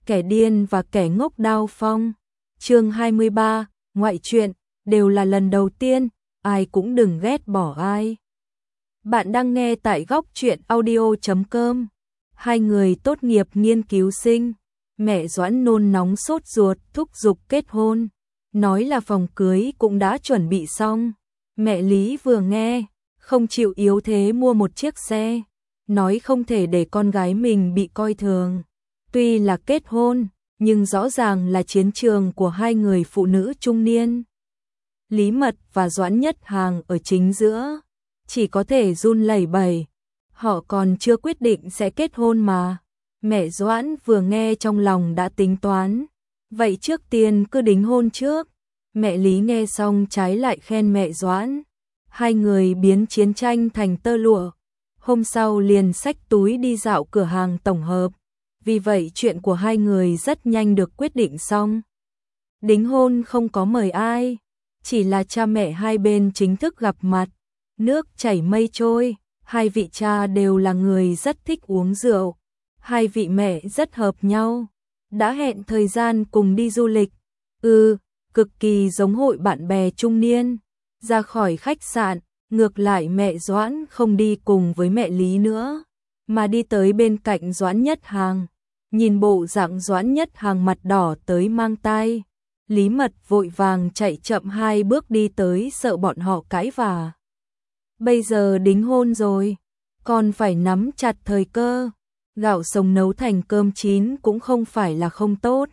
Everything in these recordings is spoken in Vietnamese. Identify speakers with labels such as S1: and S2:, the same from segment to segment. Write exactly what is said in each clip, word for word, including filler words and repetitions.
S1: Kẻ điên và kẻ ngốc Đao Phong. Chương hai mươi ba, ngoại truyện, đều là lần đầu tiên, ai cũng đừng ghét bỏ ai. Bạn đang nghe tại góc truyện audio chấm com. Hai người tốt nghiệp nghiên cứu sinh, mẹ Doãn nôn nóng sốt ruột thúc giục kết hôn, nói là phòng cưới cũng đã chuẩn bị xong. Mẹ Lý vừa nghe, không chịu yếu thế mua một chiếc xe, nói không thể để con gái mình bị coi thường. Tuy là kết hôn, nhưng rõ ràng là chiến trường của hai người phụ nữ trung niên. Lý Mật và Doãn Nhất Hàng ở chính giữa, chỉ có thể run lẩy bẩy. Họ còn chưa quyết định sẽ kết hôn mà. Mẹ Doãn vừa nghe trong lòng đã tính toán. Vậy trước tiên cứ đính hôn trước. Mẹ Lý nghe xong trái lại khen mẹ Doãn. Hai người biến chiến tranh thành tơ lụa. Hôm sau liền xách túi đi dạo cửa hàng tổng hợp. Vì vậy chuyện của hai người rất nhanh được quyết định xong. Đính hôn không có mời ai, chỉ là cha mẹ hai bên chính thức gặp mặt. Nước chảy mây trôi, hai vị cha đều là người rất thích uống rượu. Hai vị mẹ rất hợp nhau, đã hẹn thời gian cùng đi du lịch. Ừ, cực kỳ giống hội bạn bè trung niên. Ra khỏi khách sạn, ngược lại mẹ Doãn không đi cùng với mẹ Lý nữa, mà đi tới bên cạnh Doãn Nhất Hàng. Nhìn bộ dạng Doãn Nhất Hàng mặt đỏ tới mang tai, Lý Mật vội vàng chạy chậm hai bước đi tới sợ bọn họ cãi vả. Bây giờ đính hôn rồi, còn phải nắm chặt thời cơ. Gạo sống nấu thành cơm chín cũng không phải là không tốt.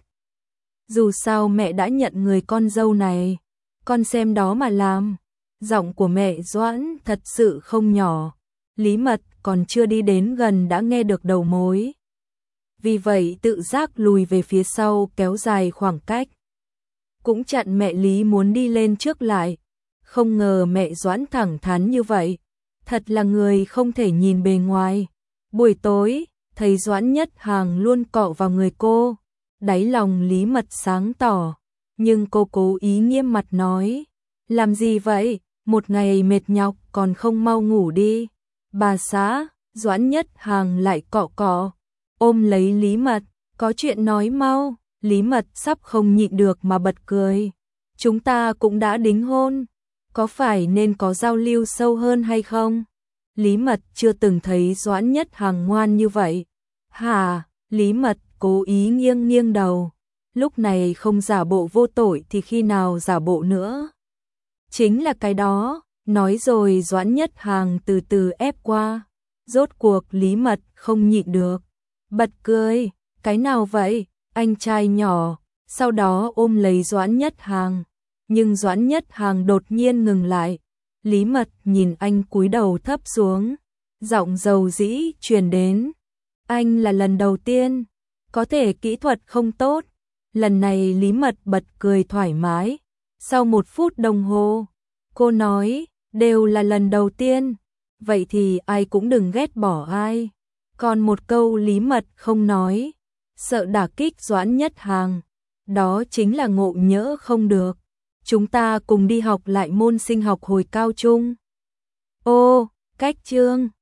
S1: Dù sao mẹ đã nhận người con dâu này, con xem đó mà làm. Giọng của mẹ Doãn thật sự không nhỏ. Lý Mật còn chưa đi đến gần đã nghe được đầu mối. Vì vậy tự giác lùi về phía sau kéo dài khoảng cách. Cũng chặn mẹ Lý muốn đi lên trước lại. Không ngờ mẹ Doãn thẳng thắn như vậy. Thật là người không thể nhìn bề ngoài. Buổi tối, thấy Doãn Nhất Hàng luôn cọ vào người cô. Đáy lòng Lý Mật sáng tỏ. Nhưng cô cố ý nghiêm mặt nói. Làm gì vậy? Một ngày mệt nhọc còn không mau ngủ đi. Bà xã, Doãn Nhất Hàng lại cọ cọ. Ôm lấy Lý Mật, có chuyện nói mau. Lý Mật sắp không nhịn được mà bật cười. Chúng ta cũng đã đính hôn, có phải nên có giao lưu sâu hơn hay không? Lý Mật chưa từng thấy Doãn Nhất Hàng ngoan như vậy. Hả? Lý Mật cố ý nghiêng nghiêng đầu. Lúc này không giả bộ vô tội thì khi nào giả bộ nữa? Chính là cái đó, nói rồi Doãn Nhất Hàng từ từ ép qua. Rốt cuộc Lý Mật không nhịn được, bật cười. Cái nào vậy? Anh trai nhỏ, sau đó ôm lấy Doãn Nhất Hàng. Nhưng Doãn Nhất Hàng đột nhiên ngừng lại. Lý Mật nhìn anh cúi đầu thấp xuống. Giọng dầu dĩ truyền đến. Anh là lần đầu tiên, có thể kỹ thuật không tốt. Lần này Lý Mật bật cười thoải mái. Sau một phút đồng hồ, cô nói, đều là lần đầu tiên. Vậy thì ai cũng đừng ghét bỏ ai. Còn một câu Lý Mật không nói, sợ đả kích Doãn Nhất Hàng. Đó chính là ngộ nhỡ không được. Chúng ta cùng đi học lại môn sinh học hồi cao trung. Ô, cách chương.